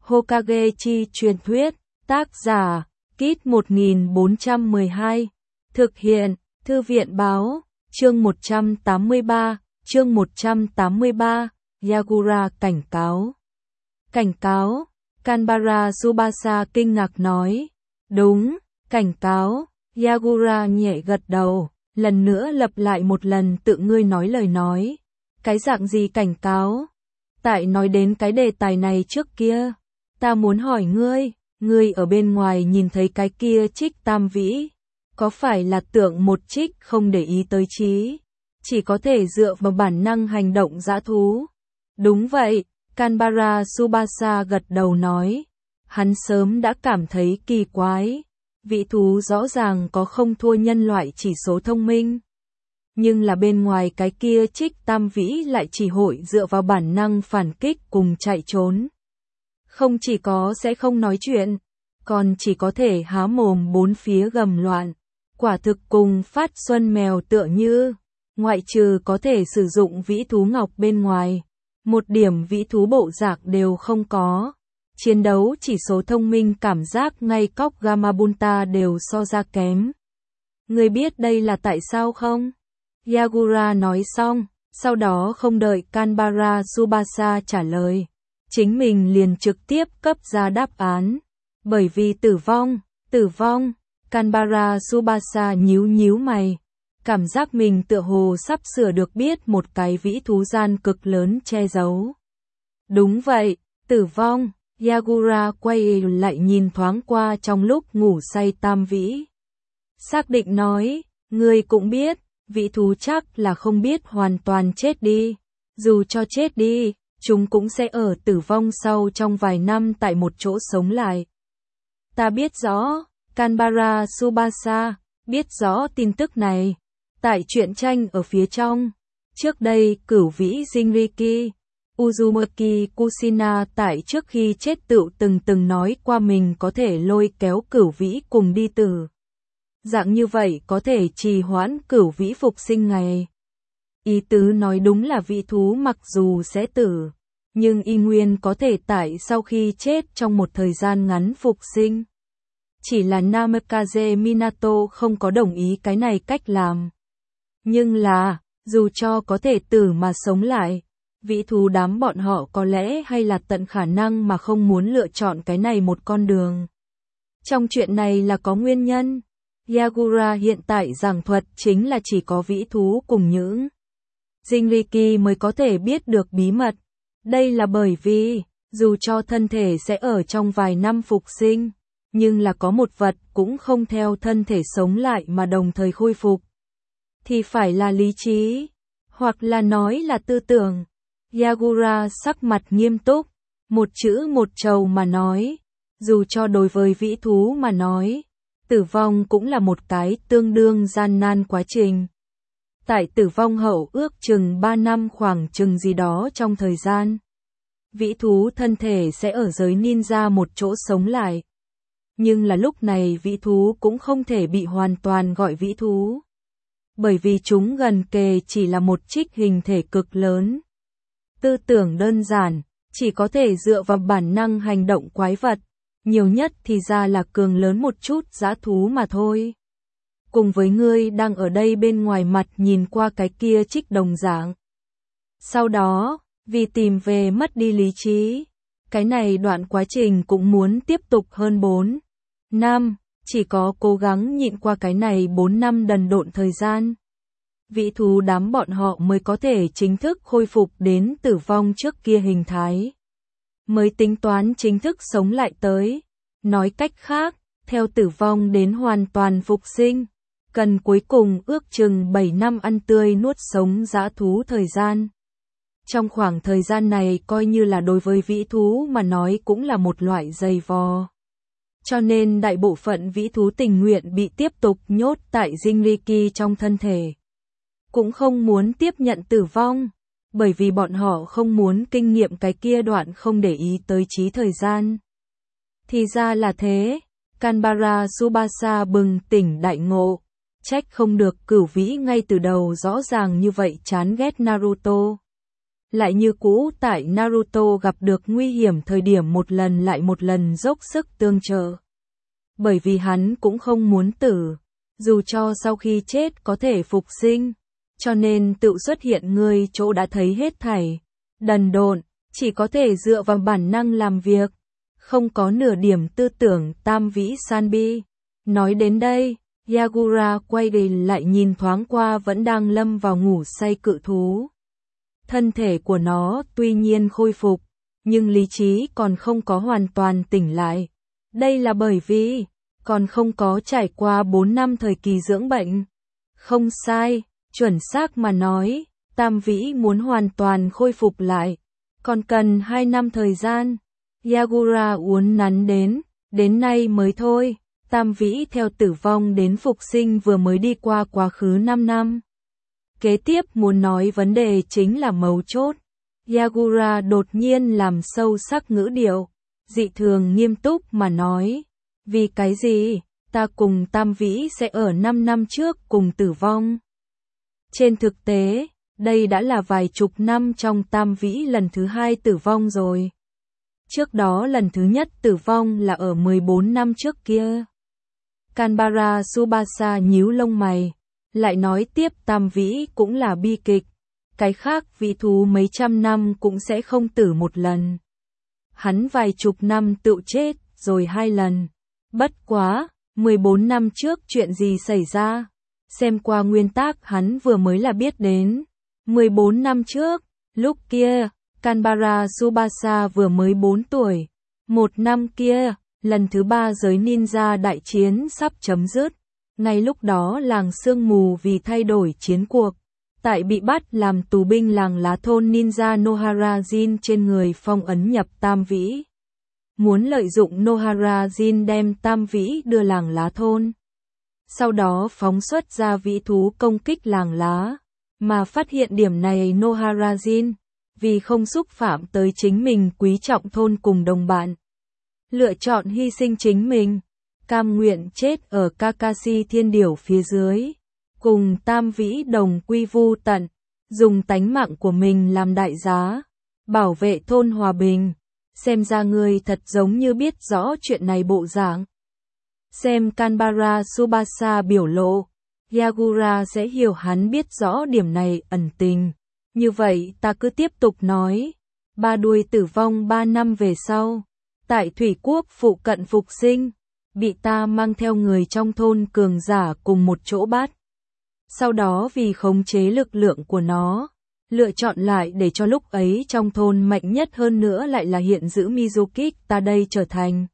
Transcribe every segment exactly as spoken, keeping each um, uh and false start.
Hokage chi truyền thuyết, tác giả, Kit một nghìn bốn trăm mười hai, thực hiện, Thư viện báo, chương một trăm tám mươi ba, chương một trăm tám mươi ba, Yagura cảnh cáo. Cảnh cáo, Kanbara Tsubasa kinh ngạc nói, đúng, cảnh cáo, Yagura nhẹ gật đầu, lần nữa lặp lại một lần tự ngươi nói lời nói. Cái dạng gì cảnh cáo? Tại nói đến cái đề tài này trước kia, ta muốn hỏi ngươi, ngươi ở bên ngoài nhìn thấy cái kia Trích Tam Vĩ, có phải là tượng một trích không để ý tới trí, chỉ có thể dựa vào bản năng hành động dã thú? Đúng vậy, Kanbara Tsubasa gật đầu nói, hắn sớm đã cảm thấy kỳ quái, vĩ thú rõ ràng có không thua nhân loại chỉ số thông minh. Nhưng là bên ngoài cái kia Trích Tam Vĩ lại chỉ hội dựa vào bản năng phản kích cùng chạy trốn. Không chỉ có sẽ không nói chuyện, còn chỉ có thể há mồm bốn phía gầm loạn. Quả thực cùng Phát Xuân mèo tựa như, ngoại trừ có thể sử dụng vĩ thú ngọc bên ngoài, một điểm vĩ thú bộ dạng đều không có. Chiến đấu chỉ số thông minh cảm giác ngay cóc Gamabunta đều so ra kém. Ngươi biết đây là tại sao không? Yagura nói xong, sau đó không đợi Kanbara Tsubasa trả lời, chính mình liền trực tiếp cấp ra đáp án. Bởi vì tử vong, tử vong, Kanbara Tsubasa nhíu nhíu mày, cảm giác mình tựa hồ sắp sửa được biết một cái vĩ thú gian cực lớn che giấu. Đúng vậy, tử vong, Yagura quay lại nhìn thoáng qua trong lúc ngủ say Tam Vĩ. Xác định nói, ngươi cũng biết, vĩ thú chắc là không biết hoàn toàn chết đi, dù cho chết đi, chúng cũng sẽ ở tử vong sau trong vài năm tại một chỗ sống lại. Ta biết rõ, Kanbara Tsubasa, biết rõ tin tức này. Tại truyện tranh ở phía trong, trước đây cửu vĩ Jinriki, Uzumaki Kushina tại trước khi chết tự từng từng nói qua mình có thể lôi kéo cửu vĩ cùng đi tử. Dạng như vậy có thể trì hoãn cửu vĩ phục sinh ngày. Ý tứ nói đúng là vĩ thú mặc dù sẽ tử, nhưng y nguyên có thể tại sau khi chết trong một thời gian ngắn phục sinh. Chỉ là Namikaze Minato không có đồng ý cái này cách làm. Nhưng là, dù cho có thể tử mà sống lại, vĩ thú đám bọn họ có lẽ hay là tận khả năng mà không muốn lựa chọn cái này một con đường. Trong chuyện này là có nguyên nhân. Yagura hiện tại giảng thuật chính là chỉ có vĩ thú cùng những Jinriki mới có thể biết được bí mật. Đây là bởi vì, dù cho thân thể sẽ ở trong vài năm phục sinh, nhưng là có một vật cũng không theo thân thể sống lại mà đồng thời khôi phục. Thì phải là lý trí, hoặc là nói là tư tưởng. Yagura sắc mặt nghiêm túc, một chữ một trầu mà nói, dù cho đối với vĩ thú mà nói, tử vong cũng là một cái tương đương gian nan quá trình. Tại tử vong hậu ước chừng ba năm khoảng chừng gì đó trong thời gian, vĩ thú thân thể sẽ ở giới ninja một chỗ sống lại. Nhưng là lúc này vĩ thú cũng không thể bị hoàn toàn gọi vĩ thú. Bởi vì chúng gần kề chỉ là một trích hình thể cực lớn. Tư tưởng đơn giản, chỉ có thể dựa vào bản năng hành động quái vật, nhiều nhất thì ra là cường lớn một chút dã thú mà thôi. Cùng với ngươi đang ở đây bên ngoài mặt nhìn qua cái kia trích đồng dạng. Sau đó, vì tìm về mất đi lý trí, cái này đoạn quá trình cũng muốn tiếp tục hơn bốn năm, chỉ có cố gắng nhịn qua cái này bốn năm đần độn thời gian. Vĩ thú đám bọn họ mới có thể chính thức khôi phục đến tử vong trước kia hình thái. Mới tính toán chính thức sống lại tới. Nói cách khác, theo tử vong đến hoàn toàn phục sinh, cần cuối cùng ước chừng bảy năm ăn tươi nuốt sống dã thú thời gian. Trong khoảng thời gian này coi như là đối với vĩ thú mà nói cũng là một loại dày vò. Cho nên đại bộ phận vĩ thú tình nguyện bị tiếp tục nhốt tại Jinriki trong thân thể. Cũng không muốn tiếp nhận tử vong, bởi vì bọn họ không muốn kinh nghiệm cái kia đoạn không để ý tới trí thời gian. Thì ra là thế, Kanbara Tsubasa bừng tỉnh đại ngộ, trách không được cửu vĩ ngay từ đầu rõ ràng như vậy chán ghét Naruto. lại như cũ tại Naruto gặp được nguy hiểm thời điểm một lần lại một lần dốc sức tương trợ. Bởi vì hắn cũng không muốn tử, dù cho sau khi chết có thể phục sinh, cho nên tự xuất hiện người chỗ đã thấy hết thảy, đần độn, chỉ có thể dựa vào bản năng làm việc, không có nửa điểm tư tưởng tam vĩ Sanbi. Nói đến đây, Yagura quay đi lại nhìn thoáng qua vẫn đang lâm vào ngủ say cự thú. Thân thể của nó tuy nhiên khôi phục, nhưng lý trí còn không có hoàn toàn tỉnh lại. Đây là bởi vì còn không có trải qua bốn năm thời kỳ dưỡng bệnh. Không sai, chuẩn xác mà nói, tam vĩ muốn hoàn toàn khôi phục lại, còn cần hai năm thời gian. Yagura uốn nắn đến, đến nay mới thôi, tam vĩ theo tử vong đến phục sinh vừa mới đi qua quá khứ năm năm. Kế tiếp muốn nói vấn đề chính là mấu chốt. Yagura đột nhiên làm sâu sắc ngữ điệu, dị thường nghiêm túc mà nói. Vì cái gì, ta cùng tam vĩ sẽ ở năm năm trước cùng tử vong. Trên thực tế, đây đã là vài chục năm trong tam vĩ lần thứ hai tử vong rồi. Trước đó lần thứ nhất tử vong là ở mười bốn năm trước kia. Kanbara Tsubasa nhíu lông mày, lại nói tiếp tam vĩ cũng là bi kịch. Cái khác vĩ thú mấy trăm năm cũng sẽ không tử một lần. Hắn vài chục năm tự chết rồi hai lần. Bất quá, mười bốn năm trước chuyện gì xảy ra? Xem qua nguyên tác hắn vừa mới là biết đến. mười bốn năm trước, lúc kia, Kanbara Tsubasa vừa mới bốn tuổi. Một năm kia, lần thứ ba giới ninja đại chiến sắp chấm dứt. Ngay lúc đó làng sương mù vì thay đổi chiến cuộc. Tại bị bắt làm tù binh làng lá thôn ninja Nohara-jin trên người phong ấn nhập tam vĩ. Muốn lợi dụng Nohara-jin đem tam vĩ đưa làng lá thôn. Sau đó phóng xuất ra vĩ thú công kích làng lá. Mà phát hiện điểm này Nohara-jin, vì không xúc phạm tới chính mình quý trọng thôn cùng đồng bạn. Lựa chọn hy sinh chính mình, cam nguyện chết ở Kakashi thiên điểu phía dưới. Cùng tam vĩ đồng quy vu tận, dùng tánh mạng của mình làm đại giá, bảo vệ thôn hòa bình. Xem ra người thật giống như biết rõ chuyện này bộ dạng. Xem Kanbara Tsubasa biểu lộ, Yagura sẽ hiểu hắn biết rõ điểm này ẩn tình. Như vậy ta cứ tiếp tục nói. Ba đuôi tử vong ba năm về sau, tại Thủy Quốc phụ cận phục sinh, bị ta mang theo người trong thôn cường giả cùng một chỗ bắt. Sau đó vì khống chế lực lượng của nó, lựa chọn lại để cho lúc ấy trong thôn mạnh nhất hơn nữa lại là hiện giữ Mizuki, ta đây trở thành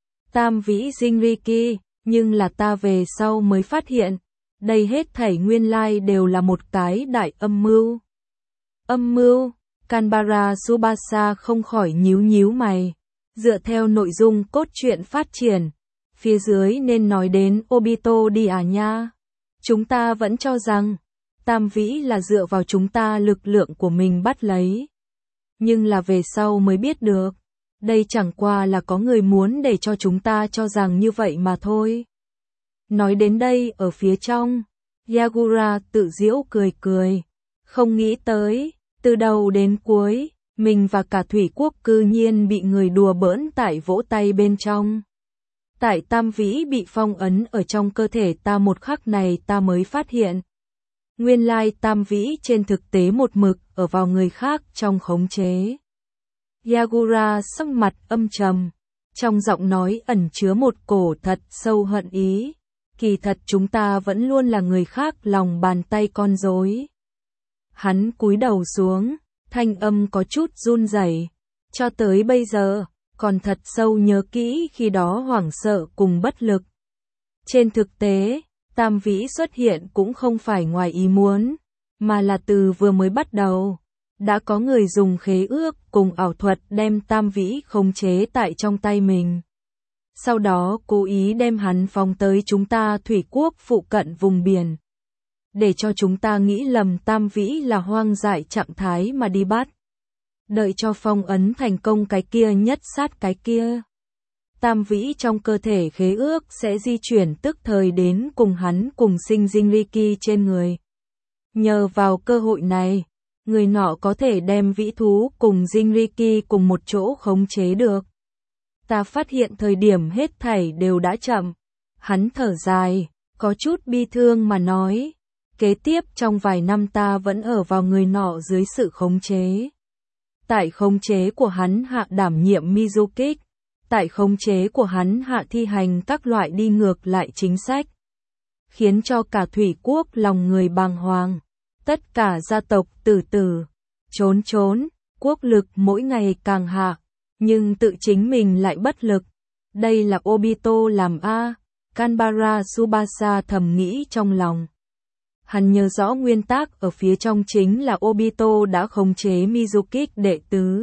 tam vĩ Jinriki, nhưng là ta về sau mới phát hiện, đây hết thảy nguyên lai đều là một cái đại âm mưu. Âm mưu, Kanbara Tsubasa không khỏi nhíu nhíu mày, dựa theo nội dung cốt truyện phát triển, phía dưới nên nói đến Obito đi à nha. Chúng ta vẫn cho rằng, tam vĩ là dựa vào chúng ta lực lượng của mình bắt lấy. Nhưng là về sau mới biết được, đây chẳng qua là có người muốn để cho chúng ta cho rằng như vậy mà thôi. Nói đến đây ở phía trong, Yagura tự giễu cười cười, không nghĩ tới, từ đầu đến cuối, mình và cả Thủy Quốc cư nhiên bị người đùa bỡn tại vỗ tay bên trong. Tại tam vĩ bị phong ấn ở trong cơ thể ta một khắc này ta mới phát hiện. Nguyên lai tam vĩ trên thực tế một mực ở vào người khác trong khống chế. Yagura sắc mặt âm trầm, trong giọng nói ẩn chứa một cổ thật sâu hận ý. Kỳ thật chúng ta vẫn luôn là người khác lòng bàn tay con rối. Hắn cúi đầu xuống, thanh âm có chút run rẩy. Cho tới bây giờ, còn thật sâu nhớ kỹ khi đó hoảng sợ cùng bất lực. Trên thực tế, tam vĩ xuất hiện cũng không phải ngoài ý muốn, mà là từ vừa mới bắt đầu. Đã có người dùng khế ước cùng ảo thuật đem tam vĩ khống chế tại trong tay mình. Sau đó cố ý đem hắn phóng tới chúng ta Thủy Quốc phụ cận vùng biển. Để cho chúng ta nghĩ lầm tam vĩ là hoang dại trạng thái mà đi bắt. Đợi cho phong ấn thành công cái kia nhất sát cái kia. Tam vĩ trong cơ thể khế ước sẽ di chuyển tức thời đến cùng hắn cùng sinh Jinriki trên người. Nhờ vào cơ hội này, người nọ có thể đem vĩ thú cùng Jinriki cùng một chỗ khống chế được. Ta phát hiện thời điểm hết thảy đều đã chậm. Hắn thở dài, có chút bi thương mà nói. Kế tiếp trong vài năm ta vẫn ở vào người nọ dưới sự khống chế. Tại khống chế của hắn hạ đảm nhiệm Mizukik. Tại khống chế của hắn hạ thi hành các loại đi ngược lại chính sách. Khiến cho cả thủy quốc lòng người bàng hoàng. Tất cả gia tộc từ từ, trốn trốn, quốc lực mỗi ngày càng hạ. Nhưng tự chính mình lại bất lực. Đây là Obito làm a, Kanbara Tsubasa thầm nghĩ trong lòng. Hắn nhớ rõ nguyên tắc ở phía trong chính là Obito đã khống chế Mizukik đệ tứ.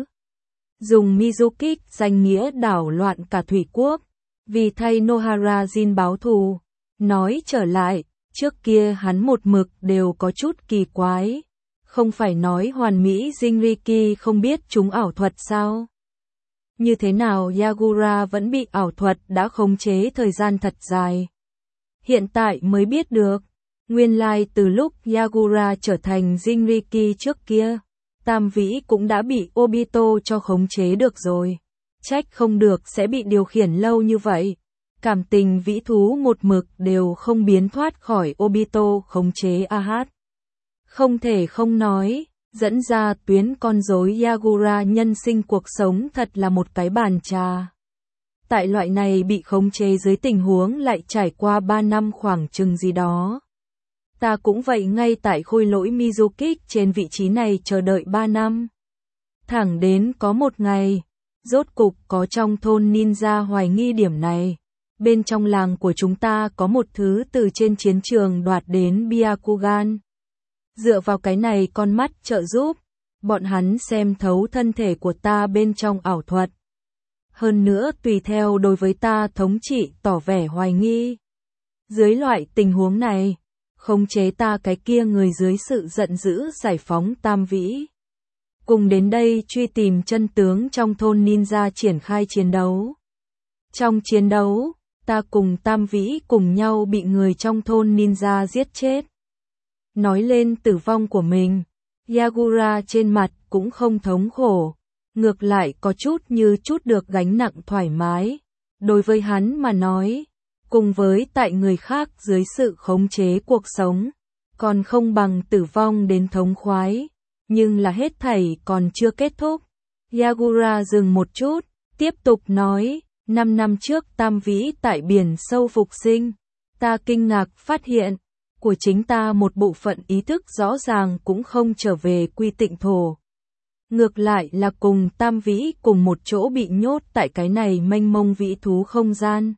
Dùng Mizukik danh nghĩa đảo loạn cả thủy quốc, vì thay Nohara Jin báo thù. Nói trở lại, trước kia hắn một mực đều có chút kỳ quái. Không phải nói hoàn mỹ Jinriki không biết chúng ảo thuật sao? Như thế nào Yagura vẫn bị ảo thuật đã khống chế thời gian thật dài? Hiện tại mới biết được. Nguyên lai từ lúc Yagura trở thành Jinriki trước kia, Tam Vĩ cũng đã bị Obito cho khống chế được rồi. Trách không được sẽ bị điều khiển lâu như vậy. Cảm tình vĩ thú một mực đều không biến thoát khỏi Obito khống chế a hát. Không thể không nói, dẫn ra tuyến con rối Yagura nhân sinh cuộc sống thật là một cái bàn trà. Tại loại này bị khống chế dưới tình huống lại trải qua ba năm khoảng chừng gì đó. Ta cũng vậy ngay tại khôi lỗi Mizukik trên vị trí này chờ đợi ba năm. Thẳng đến có một ngày, rốt cục có trong thôn ninja hoài nghi điểm này. Bên trong làng của chúng ta có một thứ từ trên chiến trường đoạt đến Byakugan. Dựa vào cái này con mắt trợ giúp, bọn hắn xem thấu thân thể của ta bên trong ảo thuật. Hơn nữa tùy theo đối với ta thống trị tỏ vẻ hoài nghi. Dưới loại tình huống này, khống chế ta cái kia người dưới sự giận dữ giải phóng Tam Vĩ. Cùng đến đây truy tìm chân tướng trong thôn ninja triển khai chiến đấu. Trong chiến đấu, ta cùng Tam Vĩ cùng nhau bị người trong thôn ninja giết chết. Nói lên tử vong của mình, Yagura trên mặt cũng không thống khổ, ngược lại có chút như chút được gánh nặng thoải mái. Đối với hắn mà nói, cùng với tại người khác dưới sự khống chế cuộc sống, còn không bằng tử vong đến thống khoái, nhưng là hết thảy còn chưa kết thúc. Yagura dừng một chút, tiếp tục nói, năm năm trước Tam Vĩ tại biển sâu phục sinh, ta kinh ngạc phát hiện, của chính ta một bộ phận ý thức rõ ràng cũng không trở về quy tịnh thổ. Ngược lại là cùng Tam Vĩ cùng một chỗ bị nhốt tại cái này mênh mông vĩ thú không gian.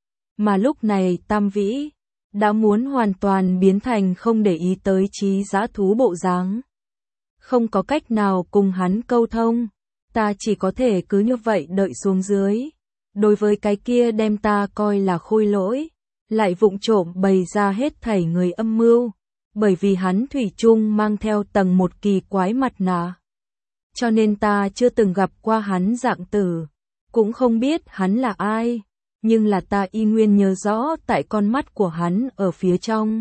Mà lúc này Tam Vĩ đã muốn hoàn toàn biến thành không để ý tới trí dã thú bộ dáng. Không có cách nào cùng hắn câu thông, ta chỉ có thể cứ như vậy đợi xuống dưới. Đối với cái kia đem ta coi là khôi lỗi, lại vụng trộm bày ra hết thảy người âm mưu, bởi vì hắn thủy chung mang theo tầng một kỳ quái mặt nạ. Cho nên ta chưa từng gặp qua hắn dạng tử, cũng không biết hắn là ai, nhưng là ta y nguyên nhớ rõ tại con mắt của hắn ở phía trong.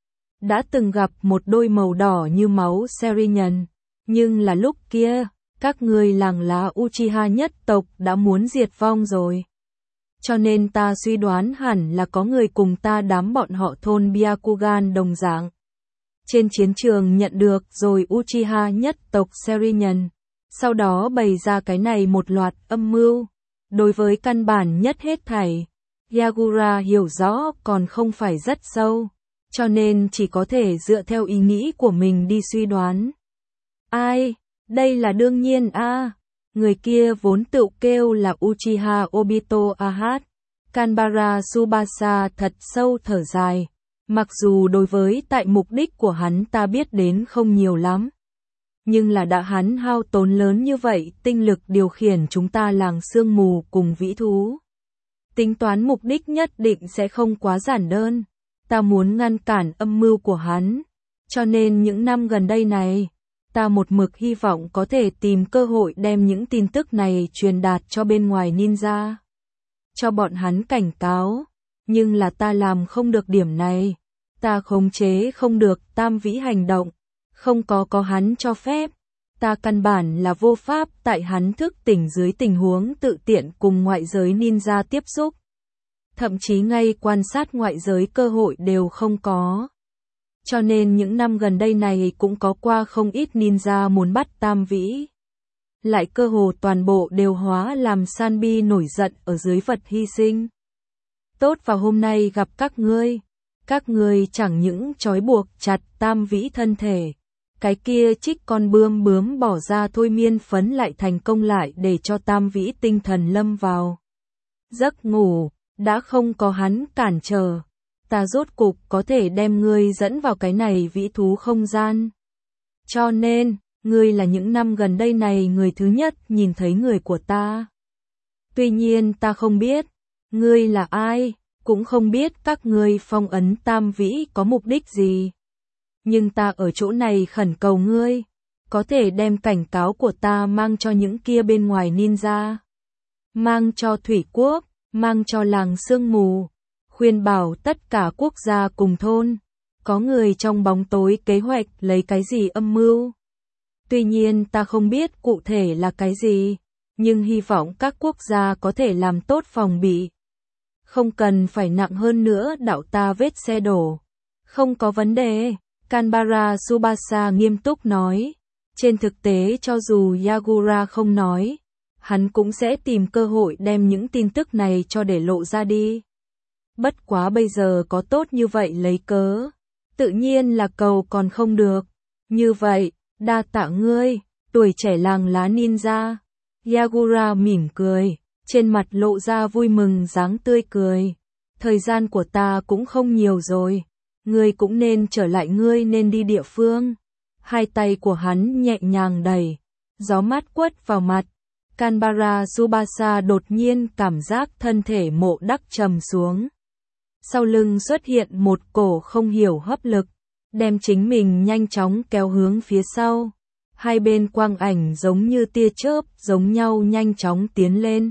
Đã từng gặp một đôi màu đỏ như máu Serinhân, nhưng là lúc kia, các người làng lá Uchiha nhất tộc đã muốn diệt vong rồi. Cho nên ta suy đoán hẳn là có người cùng ta đám bọn họ thôn Byakugan đồng dạng. Trên chiến trường nhận được rồi Uchiha nhất tộc Serinhân, sau đó bày ra cái này một loạt âm mưu. Đối với căn bản nhất hết thảy, Yagura hiểu rõ còn không phải rất sâu, cho nên chỉ có thể dựa theo ý nghĩ của mình đi suy đoán. Ai? Đây là đương nhiên a. À. Người kia vốn tự kêu là Uchiha Obito Ahat. Kanbara Tsubasa thật sâu thở dài. Mặc dù đối với tại mục đích của hắn ta biết đến không nhiều lắm. Nhưng là đã hắn hao tốn lớn như vậy tinh lực điều khiển chúng ta làng sương mù cùng vĩ thú. Tính toán mục đích nhất định sẽ không quá giản đơn. Ta muốn ngăn cản âm mưu của hắn. Cho nên những năm gần đây này, ta một mực hy vọng có thể tìm cơ hội đem những tin tức này truyền đạt cho bên ngoài ninja. Cho bọn hắn cảnh cáo. Nhưng là ta làm không được điểm này. Ta khống chế không được Tam Vĩ hành động. Không có có hắn cho phép. Ta căn bản là vô pháp tại hắn thức tỉnh dưới tình huống tự tiện cùng ngoại giới ninja tiếp xúc. Thậm chí ngay quan sát ngoại giới cơ hội đều không có. Cho nên những năm gần đây này cũng có qua không ít ninja muốn bắt Tam Vĩ. Lại cơ hồ toàn bộ đều hóa làm Sanbi nổi giận ở dưới vật hy sinh. Tốt vào hôm nay gặp các ngươi. Các ngươi chẳng những trói buộc chặt Tam Vĩ thân thể. Cái kia trích con bươm bướm bỏ ra thôi miên phấn lại thành công lại để cho Tam Vĩ tinh thần lâm vào giấc ngủ, đã không có hắn cản trở. Ta rốt cục có thể đem ngươi dẫn vào cái này vĩ thú không gian. Cho nên, ngươi là những năm gần đây này người thứ nhất nhìn thấy người của ta. Tuy nhiên ta không biết, ngươi là ai, cũng không biết các ngươi phong ấn Tam Vĩ có mục đích gì. Nhưng ta ở chỗ này khẩn cầu ngươi, có thể đem cảnh cáo của ta mang cho những kia bên ngoài ninja. Mang cho Thủy Quốc, mang cho làng sương mù, khuyên bảo tất cả quốc gia cùng thôn, có người trong bóng tối kế hoạch lấy cái gì âm mưu. Tuy nhiên ta không biết cụ thể là cái gì, nhưng hy vọng các quốc gia có thể làm tốt phòng bị. Không cần phải nặng hơn nữa đạo ta vết xe đổ. Không có vấn đề, Kanbara Tsubasa nghiêm túc nói. Trên thực tế cho dù Yagura không nói, hắn cũng sẽ tìm cơ hội đem những tin tức này cho để lộ ra đi. Bất quá bây giờ có tốt như vậy lấy cớ, tự nhiên là cầu còn không được. Như vậy, đa tạ ngươi, tuổi trẻ làng lá ninja. Yagura mỉm cười, trên mặt lộ ra vui mừng dáng tươi cười. Thời gian của ta cũng không nhiều rồi, ngươi cũng nên trở lại, ngươi nên đi địa phương. Hai tay của hắn nhẹ nhàng đẩy, gió mát quất vào mặt. Kanbara Tsubasa đột nhiên cảm giác thân thể mộ đắc trầm xuống. Sau lưng xuất hiện một cổ không hiểu hấp lực, đem chính mình nhanh chóng kéo hướng phía sau. Hai bên quang ảnh giống như tia chớp giống nhau nhanh chóng tiến lên.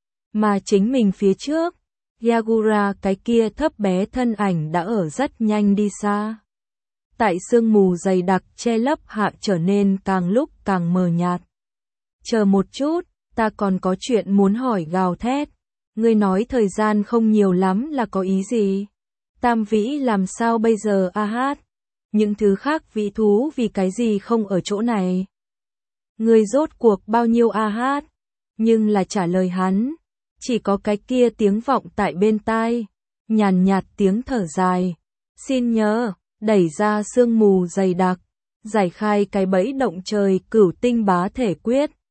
Mà chính mình phía trước, Yagura cái kia thấp bé thân ảnh đã ở rất nhanh đi xa. Tại sương mù dày đặc che lấp hạ trở nên càng lúc càng mờ nhạt. Chờ một chút, ta còn có chuyện muốn hỏi, gào thét. Ngươi nói thời gian không nhiều lắm là có ý gì? Tam Vĩ làm sao bây giờ a hát? Những thứ khác vĩ thú vì cái gì không ở chỗ này? Ngươi rốt cuộc bao nhiêu a hát? Nhưng là trả lời hắn, chỉ có cái kia tiếng vọng tại bên tai, nhàn nhạt tiếng thở dài. Xin nhớ, đẩy ra sương mù dày đặc, giải khai cái bẫy động trời cửu tinh bá thể quyết.